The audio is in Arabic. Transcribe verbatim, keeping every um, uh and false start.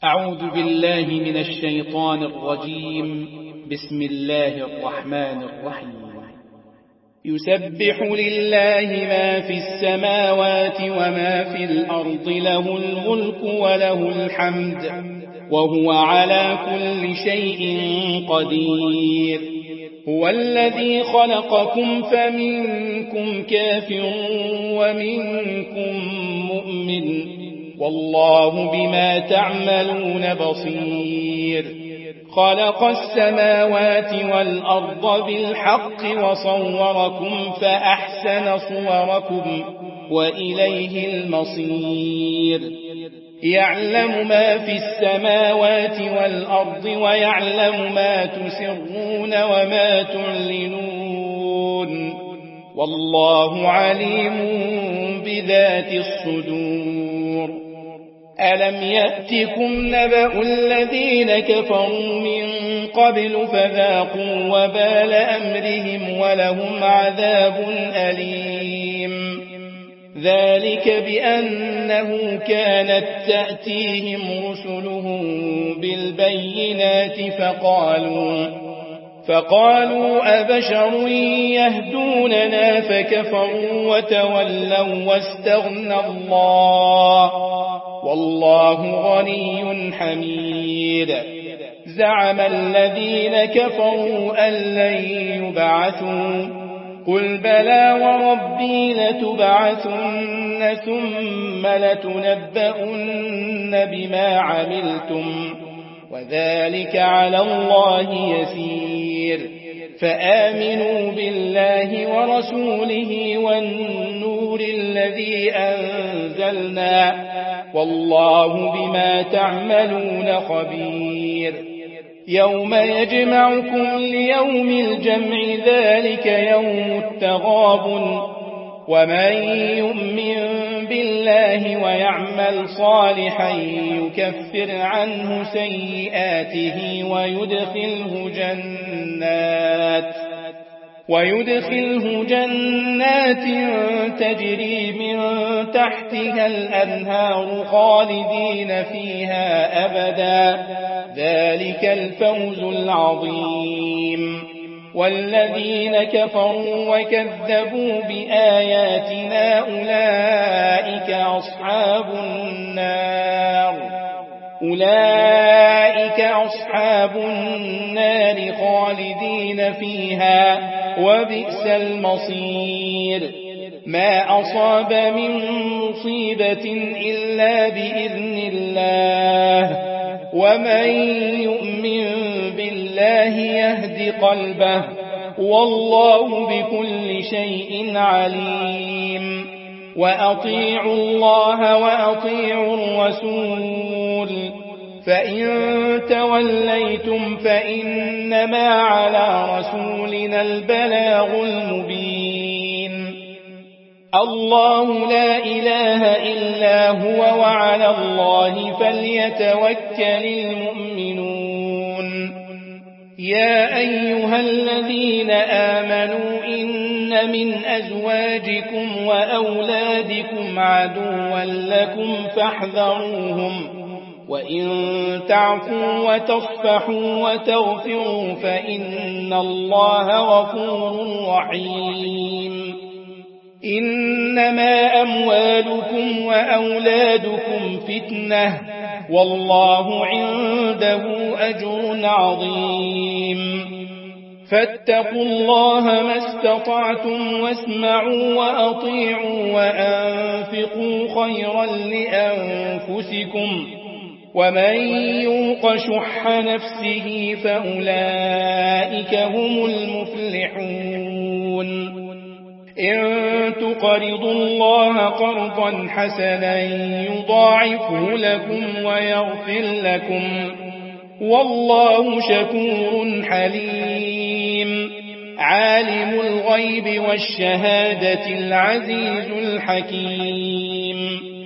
أعوذ بالله من الشيطان الرجيم. بسم الله الرحمن الرحيم. يسبح لله ما في السماوات وما في الأرض، له الملك وله الحمد وهو على كل شيء قدير. هو الذي خلقكم فمنكم كافر ومنكم مؤمن، والله بما تعملون بصير. خلق السماوات والأرض بالحق وصوركم فأحسن صوركم وإليه المصير. يعلم ما في السماوات والأرض ويعلم ما تسرون وما تعلنون، والله عليم بذات الصدور. ألم يأتكم نبأ الذين كفروا من قبل فذاقوا وبال أمرهم ولهم عذاب أليم. ذلك بأنه كانت تأتيهم رسلهم بالبينات فقالوا فقالوا أبشر يهدوننا فكفروا وتولوا واستغنى الله، والله غني حميد. زعم الذين كفروا أن لن يبعثوا، قل بلى وربي لتبعثن ثم لتنبؤن بما عملتم، وذلك على الله يسير. فآمنوا بالله ورسوله والنور الذي أنزلنا، والله بما تعملون خبير. يوم يجمعكم ليوم الجمع، ذلك يوم التغابن. ومن يؤمن بالله ويعمل صالحا يكفر عنه سيئاته ويدخله جنات ويدخله جنات تجري من تحتها الأنهار خالدين فيها أبدا، ذلك الفوز العظيم. والذين كفروا وكذبوا بآياتنا أولئك أصحاب النار أولئك أصحاب النار خالدين فيها، وبئس المصير. ما أصاب من مصيبة إلا بإذن الله، ومن يؤمن بالله يهد قلبه، والله بكل شيء عليم. وأطيعوا الله وأطيعوا الرسول، فإن توليتم فإنما على رسولنا البلاغ المبين. الله لا إله إلا هو، وعلى الله فليتوكل المؤمنون. يا أيها الذين آمنوا إن من أزواجكم وأولادكم عدوا لكم فاحذروهم، وإن تعفوا وتصفحوا وتغفروا فإن الله غفور رحيم. إنما أموالكم وأولادكم فتنة، والله عنده أجر عظيم. فاتقوا الله ما استطعتم واسمعوا وأطيعوا وأنفقوا خيرا لأنفسكم، ومن يوق شح نفسه فأولئك هم المفلحون. إن تقرضوا الله قرضا حسنا يضاعفه لكم ويغفر لكم، والله شكور حليم. عالم الغيب والشهادة العزيز الحكيم.